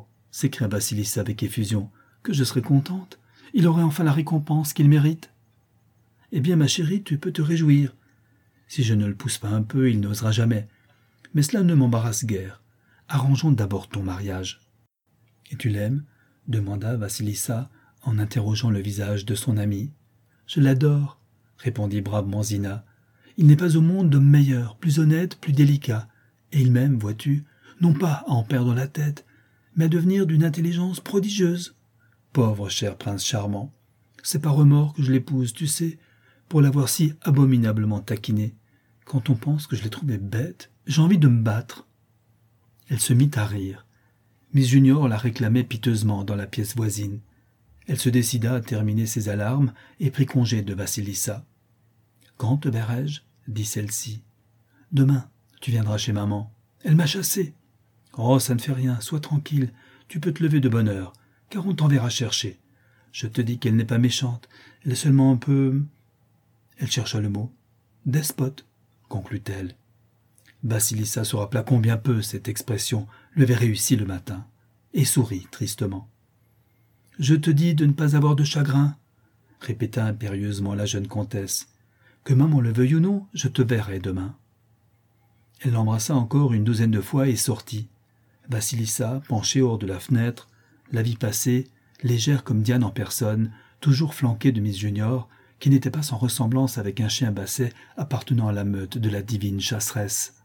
s'écria Vassilissa avec effusion. « Que je serais contente. Il aurait enfin la récompense qu'il mérite. »« Eh bien, ma chérie, tu peux te réjouir. Si je ne le pousse pas un peu, il n'osera jamais. Mais cela ne m'embarrasse guère. Arrangeons d'abord ton mariage. »« Et tu l'aimes ?» demanda Vassilissa en interrogeant le visage de son ami. « Je l'adore, » répondit bravement Zina. « Il n'est pas au monde d'homme meilleur, plus honnête, plus délicat. Et il m'aime, vois-tu, non pas à en perdre la tête, mais à devenir d'une intelligence prodigieuse. Pauvre cher prince charmant, c'est par remords que je l'épouse, tu sais, pour l'avoir si abominablement taquiné. Quand on pense que je l'ai trouvé bête, j'ai envie de me battre. » Elle se mit à rire. Miss Junior la réclamait piteusement dans la pièce voisine. Elle se décida à terminer ses alarmes et prit congé de Vassilissa. « Quand te verrai-je » dit celle-ci. « Demain, tu viendras chez maman. Elle m'a chassé. »« Oh, ça ne fait rien, sois tranquille, tu peux te lever de bonne heure, car on t'enverra chercher. Je te dis qu'elle n'est pas méchante, elle est seulement un peu... » Elle chercha le mot. « Despote, » conclut-elle. Vassilissa se rappela combien peu cette expression lui avait réussi le matin, et sourit tristement. « Je te dis de ne pas avoir de chagrin, » répéta impérieusement la jeune comtesse. « Que maman le veuille ou non, je te verrai demain. » Elle l'embrassa encore une douzaine de fois et sortit. Vassilissa, penchée hors de la fenêtre, la vit passer, légère comme Diane en personne, toujours flanquée de Miss Junior, qui n'était pas sans ressemblance avec un chien basset appartenant à la meute de la divine chasseresse.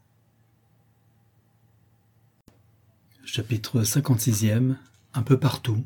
Chapitre 56e. Un peu partout.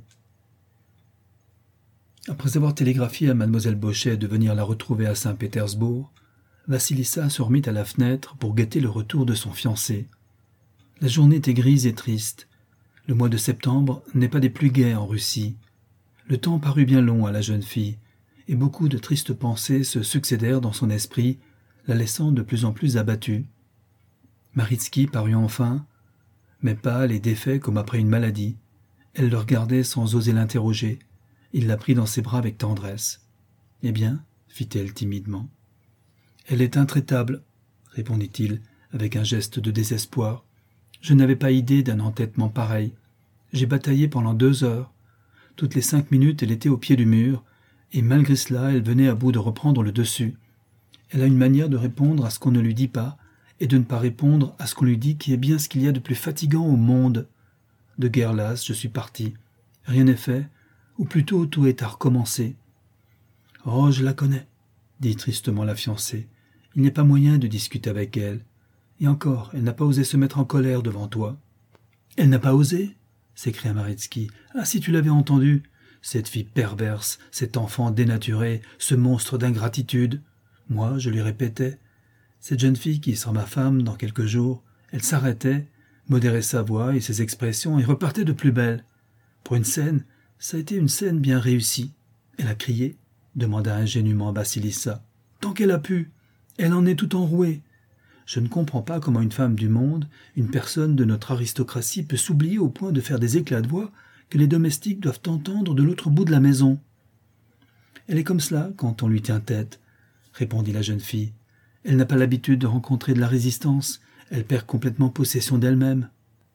Après avoir télégraphié à mademoiselle Bochet de venir la retrouver à Saint-Pétersbourg, Vassilissa se remit à la fenêtre pour guetter le retour de son fiancé. La journée était grise et triste. Le mois de septembre n'est pas des plus gais en Russie. Le temps parut bien long à la jeune fille, et beaucoup de tristes pensées se succédèrent dans son esprit, la laissant de plus en plus abattue. Maritsky parut enfin, mais pâle et défait comme après une maladie. Elle le regardait sans oser l'interroger. Il la prit dans ses bras avec tendresse. « Eh bien ?» fit-elle timidement. « Elle est intraitable, » répondit-il avec un geste de désespoir. « Je n'avais pas idée d'un entêtement pareil. J'ai bataillé pendant 2 heures. Toutes les 5 minutes, elle était au pied du mur, et malgré cela, elle venait à bout de reprendre le dessus. Elle a une manière de répondre à ce qu'on ne lui dit pas, et de ne pas répondre à ce qu'on lui dit qui est bien ce qu'il y a de plus fatigant au monde. De guerre lasse, je suis parti. Rien n'est fait, ou plutôt tout est à recommencer. »« Oh, je la connais, » dit tristement la fiancée. « Il n'y a pas moyen de discuter avec elle. Et encore, elle n'a pas osé se mettre en colère devant toi. »« Elle n'a pas osé ?» s'écria Maritsky. « Ah, si tu l'avais entendu, cette fille perverse, cet enfant dénaturé, ce monstre d'ingratitude. Moi, je lui répétais, cette jeune fille qui sera ma femme dans quelques jours, elle s'arrêtait, modérait sa voix et ses expressions et repartait de plus belle. Pour une scène, ça a été une scène bien réussie. Elle a crié, demanda ingénument Vassilissa. Tant qu'elle a pu, elle en est tout enrouée. Je ne comprends pas comment une femme du monde, une personne de notre aristocratie peut s'oublier au point de faire des éclats de voix que les domestiques doivent entendre de l'autre bout de la maison. Elle est comme cela quand on lui tient tête, répondit la jeune fille. Elle n'a pas l'habitude de rencontrer de la résistance, elle perd complètement possession d'elle-même.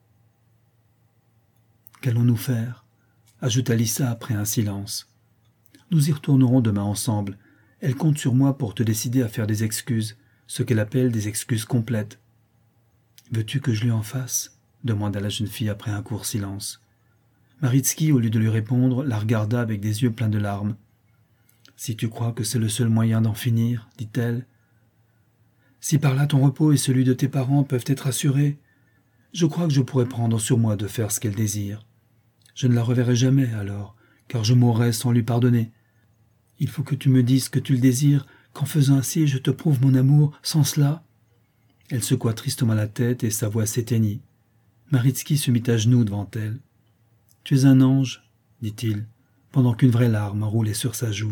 Qu'allons-nous faire ? Ajouta Lissa après un silence. Nous y retournerons demain ensemble. Elle compte sur moi pour te décider à faire des excuses, ce qu'elle appelle des excuses complètes. Veux-tu que je lui en fasse ? Demanda la jeune fille après un court silence. Maritsky, au lieu de lui répondre, la regarda avec des yeux pleins de larmes. Si tu crois que c'est le seul moyen d'en finir, dit-elle. Si par là ton repos et celui de tes parents peuvent être assurés, je crois que je pourrais prendre sur moi de faire ce qu'elle désire. Je ne la reverrai jamais alors, car je mourrai sans lui pardonner. Il faut que tu me dises que tu le désires, qu'en faisant ainsi je te prouve mon amour, sans cela. Elle secoua tristement la tête et sa voix s'éteignit. Maritsky se mit à genoux devant elle. « Tu es un ange, » dit-il, pendant qu'une vraie larme roulait sur sa joue.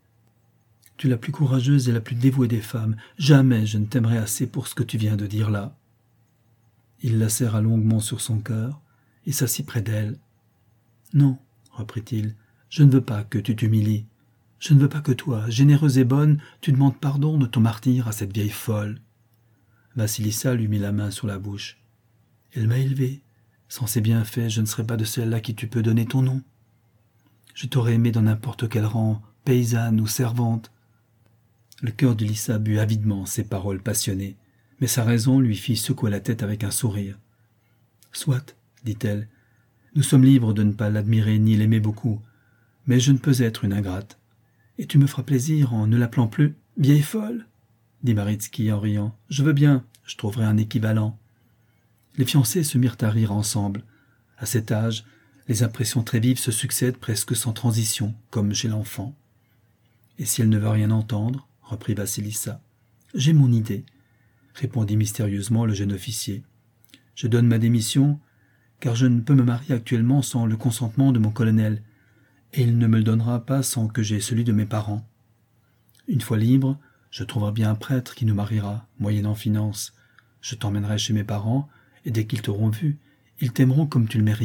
« Tu es la plus courageuse et la plus dévouée des femmes. Jamais je ne t'aimerai assez pour ce que tu viens de dire là. » Il la serra longuement sur son cœur et s'assit près d'elle. « Non, » reprit-il, « je ne veux pas que tu t'humilies. Je ne veux pas que toi, généreuse et bonne, tu demandes pardon de ton martyre à cette vieille folle. » Vassilissa lui mit la main sur la bouche. « Elle m'a élevé. Sans ses bienfaits, je ne serais pas de celle à qui tu peux donner ton nom. Je t'aurais aimé dans n'importe quel rang, paysanne ou servante. » Le cœur de Lissa but avidement ces paroles passionnées, mais sa raison lui fit secouer la tête avec un sourire. « Soit, dit-elle, nous sommes libres de ne pas l'admirer ni l'aimer beaucoup, mais je ne peux être une ingrate. Et tu me feras plaisir en ne l'appelant plus « vieille folle » dit Maritsky en riant. « Je veux bien, je trouverai un équivalent. » Les fiancés se mirent à rire ensemble. À cet âge, les impressions très vives se succèdent presque sans transition, comme chez l'enfant. « Et si elle ne veut rien entendre ?» reprit Vassilissa. « J'ai mon idée, » répondit mystérieusement le jeune officier. « Je donne ma démission, car je ne peux me marier actuellement sans le consentement de mon colonel, et il ne me le donnera pas sans que j'aie celui de mes parents. Une fois libre, je trouverai bien un prêtre qui nous mariera, moyennant finance. Je t'emmènerai chez mes parents, et dès qu'ils t'auront vu, ils t'aimeront comme tu le mérites. »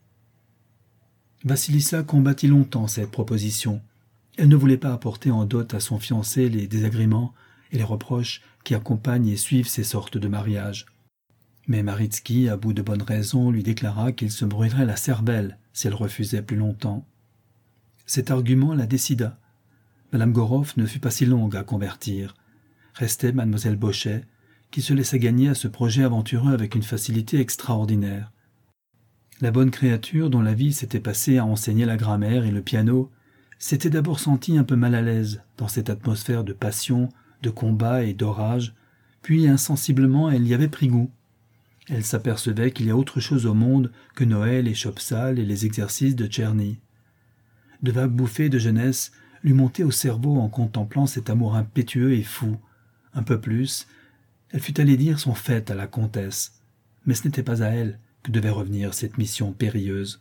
Vassilissa combattit longtemps cette proposition. Elle ne voulait pas apporter en dot à son fiancé les désagréments et les reproches qui accompagnent et suivent ces sortes de mariages. Mais Maritsky, à bout de bonnes raisons, lui déclara qu'il se brûlerait la cervelle si elle refusait plus longtemps. Cet argument la décida. Madame Goroff ne fut pas si longue à convertir. Restait mademoiselle Bauchet, qui se laissa gagner à ce projet aventureux avec une facilité extraordinaire. La bonne créature, dont la vie s'était passée à enseigner la grammaire et le piano, s'était d'abord sentie un peu mal à l'aise dans cette atmosphère de passion, de combat et d'orage, puis insensiblement elle y avait pris goût. Elle s'apercevait qu'il y a autre chose au monde que Noël et Chopsal et les exercices de Tcherny. De vagues bouffées de jeunesse lui montaient au cerveau en contemplant cet amour impétueux et fou. Un peu plus, elle fut allée dire son fait à la comtesse, mais ce n'était pas à elle que devait revenir cette mission périlleuse.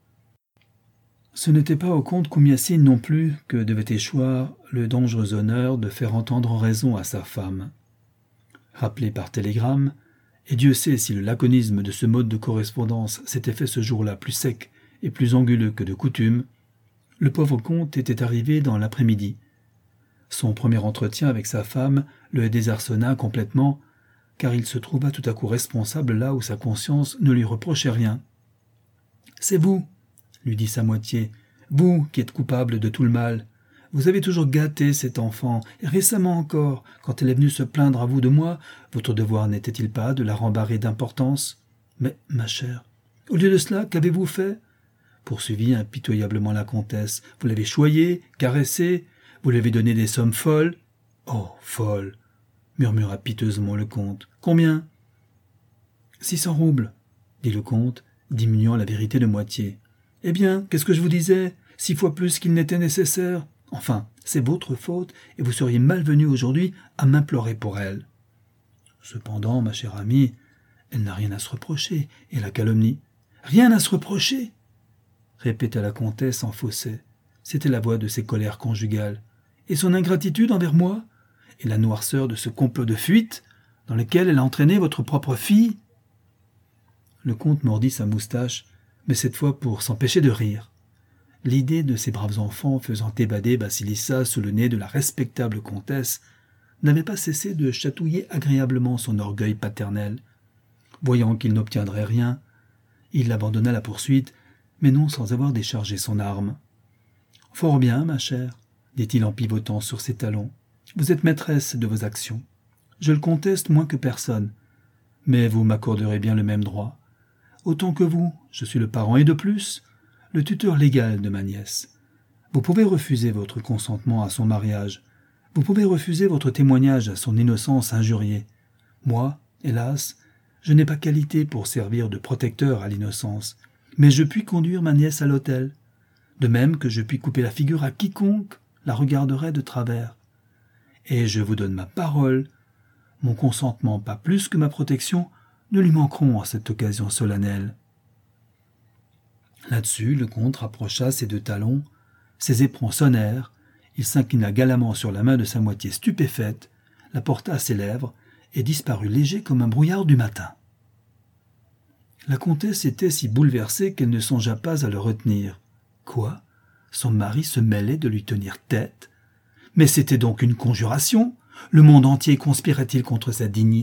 Ce n'était pas au comte Komiassine non plus que devait échoir le dangereux honneur de faire entendre raison à sa femme. Rappelé par télégramme, et Dieu sait si le laconisme de ce mode de correspondance s'était fait ce jour-là plus sec et plus anguleux que de coutume, le pauvre comte était arrivé dans l'après-midi. Son premier entretien avec sa femme le désarçonna complètement, car il se trouva tout à coup responsable là où sa conscience ne lui reprochait rien. « C'est vous, » lui dit sa moitié, « vous qui êtes coupable de tout le mal. Vous avez toujours gâté cet enfant, et récemment encore, quand elle est venue se plaindre à vous de moi, votre devoir n'était-il pas de la rembarrer d'importance ? Mais, ma chère, au lieu de cela, qu'avez-vous fait ? Poursuivit impitoyablement la comtesse. Vous l'avez choyé, caressé, vous lui avez donné des sommes folles. Oh, folles, murmura piteusement le comte. Combien ? 600 roubles, dit le comte, diminuant la vérité de moitié. Eh bien, qu'est-ce que je vous disais ? 6 fois plus qu'il n'était nécessaire. Enfin, c'est votre faute, et vous seriez malvenu aujourd'hui à m'implorer pour elle. Cependant, ma chère amie, elle n'a rien à se reprocher, et la calomnie. Rien à se reprocher, répéta la comtesse en fausset. C'était la voix de ses colères conjugales. Et son ingratitude envers moi ? Et la noirceur de ce complot de fuite dans lequel elle a entraîné votre propre fille ? Le comte mordit sa moustache, mais cette fois pour s'empêcher de rire. L'idée de ces braves enfants faisant évader Basilissa sous le nez de la respectable comtesse n'avait pas cessé de chatouiller agréablement son orgueil paternel. Voyant qu'il n'obtiendrait rien, il abandonna la poursuite, mais non sans avoir déchargé son arme. « Fort bien, ma chère, » dit-il en pivotant sur ses talons. « Vous êtes maîtresse de vos actions. Je le conteste moins que personne, mais vous m'accorderez bien le même droit. Autant que vous, je suis le parent et de plus, le tuteur légal de ma nièce. Vous pouvez refuser votre consentement à son mariage. Vous pouvez refuser votre témoignage à son innocence injuriée. Moi, hélas, je n'ai pas qualité pour servir de protecteur à l'innocence, mais je puis conduire ma nièce à l'autel, de même que je puis couper la figure à quiconque la regarderait de travers. Et je vous donne ma parole, mon consentement pas plus que ma protection ne lui manqueront à cette occasion solennelle. » Là-dessus, le comte rapprocha ses 2 talons, ses éperons sonnèrent, il s'inclina galamment sur la main de sa moitié stupéfaite, la porta à ses lèvres et disparut léger comme un brouillard du matin. La comtesse était si bouleversée qu'elle ne songea pas à le retenir. Quoi ? Son mari se mêlait de lui tenir tête ? Mais c'était donc une conjuration ? Le monde entier conspirait-il contre sa dignité ?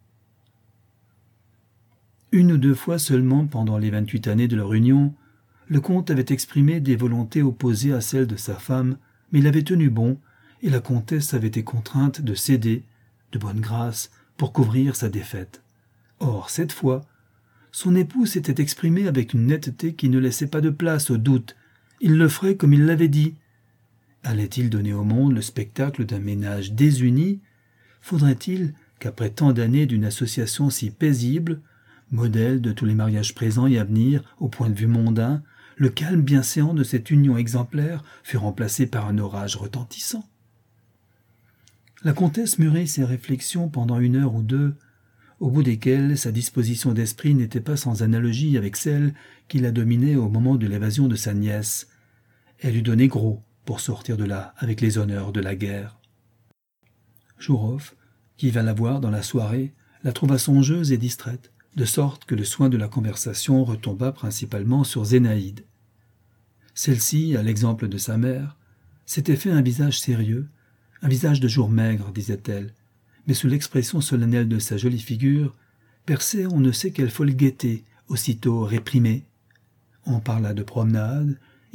1 ou 2 fois seulement pendant les 28 années de leur union, le comte avait exprimé des volontés opposées à celles de sa femme, mais il avait tenu bon, et la comtesse avait été contrainte de céder, de bonne grâce, pour couvrir sa défaite. Or, cette fois, son époux s'était exprimé avec une netteté qui ne laissait pas de place au doute. Il le ferait comme il l'avait dit. Allait-il donner au monde le spectacle d'un ménage désuni ? Faudrait-il qu'après tant d'années d'une association si paisible, modèle de tous les mariages présents et à venir au point de vue mondain, le calme bienséant de cette union exemplaire fut remplacé par un orage retentissant. La comtesse mûrit ses réflexions pendant 1 heure ou 2, au bout desquelles sa disposition d'esprit n'était pas sans analogie avec celle qui la dominait au moment de l'évasion de sa nièce. Elle eût donné gros pour sortir de là avec les honneurs de la guerre. Jouroff, qui vint la voir dans la soirée, la trouva songeuse et distraite, de sorte que le soin de la conversation retomba principalement sur Zénaïde. Celle-ci, à l'exemple de sa mère, s'était fait un visage sérieux, un visage de jour maigre, disait-elle, mais sous l'expression solennelle de sa jolie figure, perçait on ne sait quelle folle gaieté, aussitôt réprimée. On parla de promenade,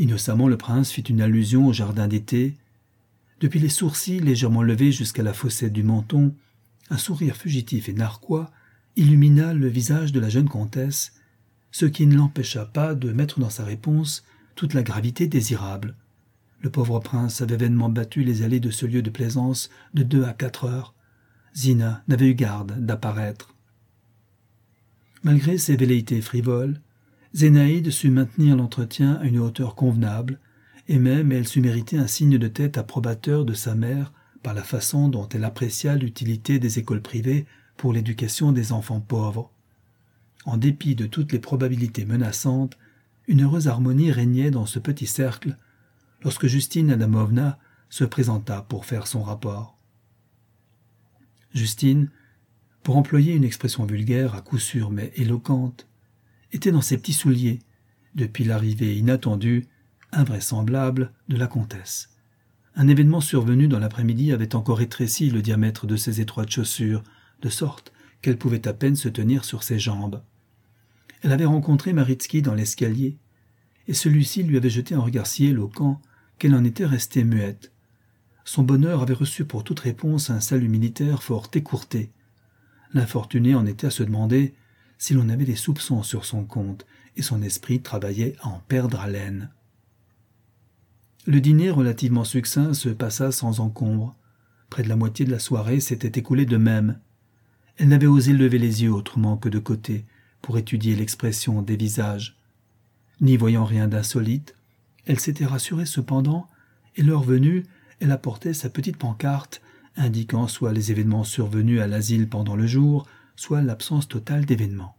Innocemment, le prince fit une allusion au jardin d'été. Depuis les sourcils légèrement levés jusqu'à la fossette du menton, un sourire fugitif et narquois illumina le visage de la jeune comtesse, ce qui ne l'empêcha pas de mettre dans sa réponse toute la gravité désirable. Le pauvre prince avait vainement battu les allées de ce lieu de plaisance de 2 à 4 heures. Zina n'avait eu garde d'apparaître. Malgré ses velléités frivoles, Zénaïde sut maintenir l'entretien à une hauteur convenable, et même elle sut mériter un signe de tête approbateur de sa mère par la façon dont elle apprécia l'utilité des écoles privées pour l'éducation des enfants pauvres. En dépit de toutes les probabilités menaçantes, une heureuse harmonie régnait dans ce petit cercle lorsque Justine Adamovna se présenta pour faire son rapport. Justine, pour employer une expression vulgaire à coup sûr mais éloquente, était dans ses petits souliers depuis l'arrivée inattendue, invraisemblable de la comtesse. Un événement survenu dans l'après-midi avait encore rétréci le diamètre de ses étroites chaussures, de sorte qu'elle pouvait à peine se tenir sur ses jambes. Elle avait rencontré Maritsky dans l'escalier, et celui-ci lui avait jeté un regard si éloquent qu'elle en était restée muette. Son bonheur avait reçu pour toute réponse un salut militaire fort écourté. L'infortuné en était à se demander si l'on avait des soupçons sur son compte, et son esprit travaillait à en perdre haleine. Le dîner relativement succinct se passa sans encombre. Près de la moitié de la soirée s'était écoulée de même. Elle n'avait osé lever les yeux autrement que de côté pour étudier l'expression des visages. N'y voyant rien d'insolite, elle s'était rassurée cependant, et l'heure venue, elle apportait sa petite pancarte indiquant soit les événements survenus à l'asile pendant le jour, soit l'absence totale d'événements.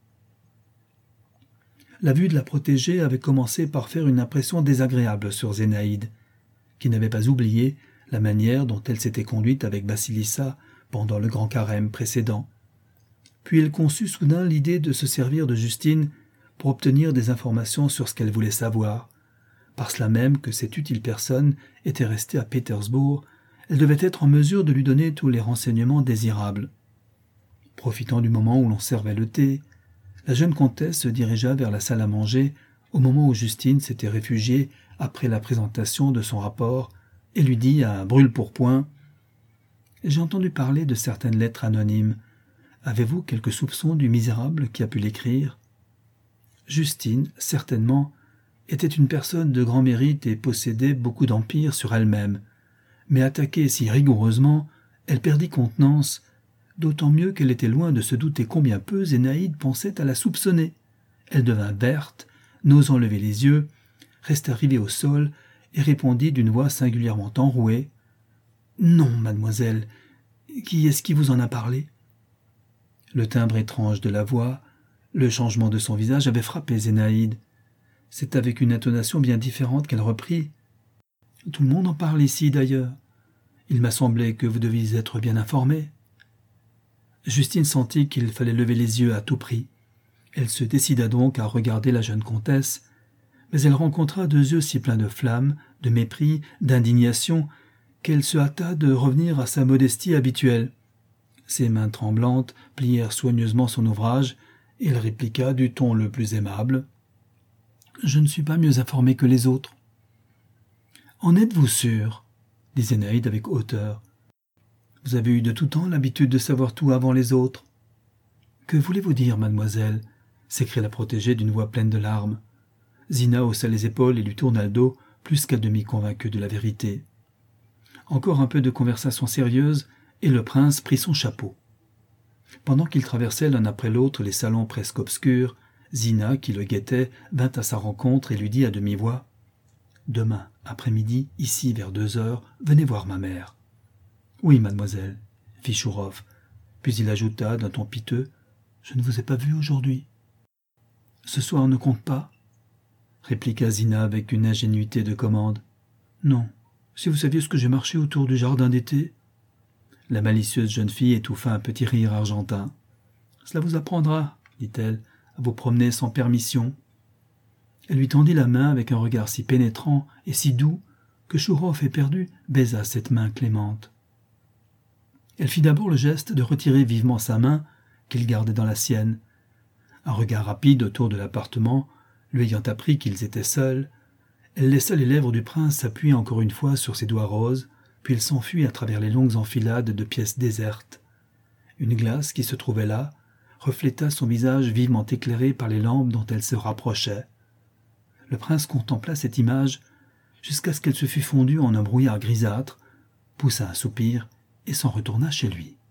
La vue de la protégée avait commencé par faire une impression désagréable sur Zénaïde, qui n'avait pas oublié la manière dont elle s'était conduite avec Basilissa pendant le grand carême précédent. Puis elle conçut soudain l'idée de se servir de Justine pour obtenir des informations sur ce qu'elle voulait savoir. Par cela même que cette utile personne était restée à Pétersbourg, elle devait être en mesure de lui donner tous les renseignements désirables. Profitant du moment où l'on servait le thé, la jeune comtesse se dirigea vers la salle à manger au moment où Justine s'était réfugiée après la présentation de son rapport et lui dit à brûle-pourpoint « J'ai entendu parler de certaines lettres anonymes. Avez-vous quelques soupçons du misérable qui a pu l'écrire ?» Justine, certainement, était une personne de grand mérite et possédait beaucoup d'empire sur elle-même, mais attaquée si rigoureusement, elle perdit contenance, d'autant mieux qu'elle était loin de se douter combien peu Zénaïde pensait à la soupçonner. Elle devint verte, n'osant lever les yeux, resta rivée au sol et répondit d'une voix singulièrement enrouée « Non, mademoiselle, qui est-ce qui vous en a parlé ?» Le timbre étrange de la voix, le changement de son visage avait frappé Zénaïde. C'est avec une intonation bien différente qu'elle reprit « Tout le monde en parle ici, d'ailleurs. Il m'a semblé que vous deviez être bien informé. » Justine sentit qu'il fallait lever les yeux à tout prix. Elle se décida donc à regarder la jeune comtesse, mais elle rencontra 2 yeux si pleins de flamme, de mépris, d'indignation, qu'elle se hâta de revenir à sa modestie habituelle. Ses mains tremblantes plièrent soigneusement son ouvrage, et elle répliqua du ton le plus aimable « Je ne suis pas mieux informée que les autres. »« En êtes-vous sûr ?» dit Zénaïde avec hauteur. « Vous avez eu de tout temps l'habitude de savoir tout avant les autres. »« Que voulez-vous dire, mademoiselle ?» s'écria la protégée d'une voix pleine de larmes. Zina haussa les épaules et lui tourna le dos, plus qu'à demi convaincue de la vérité. Encore un peu de conversation sérieuse, et le prince prit son chapeau. Pendant qu'ils traversaient l'un après l'autre les salons presque obscurs, Zina, qui le guettait, vint à sa rencontre et lui dit à demi-voix « Demain, après-midi, ici vers 2 heures, venez voir ma mère. »« Oui, mademoiselle, » fit Chouroff, puis il ajouta d'un ton piteux « Je ne vous ai pas vu aujourd'hui. »« Ce soir ne compte pas ?» répliqua Zina avec une ingénuité de commande. « Non, si vous saviez ce que j'ai marché autour du jardin d'été. » La malicieuse jeune fille étouffa un petit rire argentin. « Cela vous apprendra, dit-elle, à vous promener sans permission. » Elle lui tendit la main avec un regard si pénétrant et si doux que Chouroff, éperdu, baisa cette main clémente. Elle fit d'abord le geste de retirer vivement sa main, qu'il gardait dans la sienne. Un regard rapide autour de l'appartement, lui ayant appris qu'ils étaient seuls, Elle laissa les lèvres du prince s'appuyer encore une fois sur ses doigts roses, puis elle s'enfuit à travers les longues enfilades de pièces désertes. Une glace qui se trouvait là refléta son visage vivement éclairé par les lampes dont elle se rapprochait. Le prince contempla cette image jusqu'à ce qu'elle se fût fondue en un brouillard grisâtre, poussa un soupir et s'en retourna chez lui.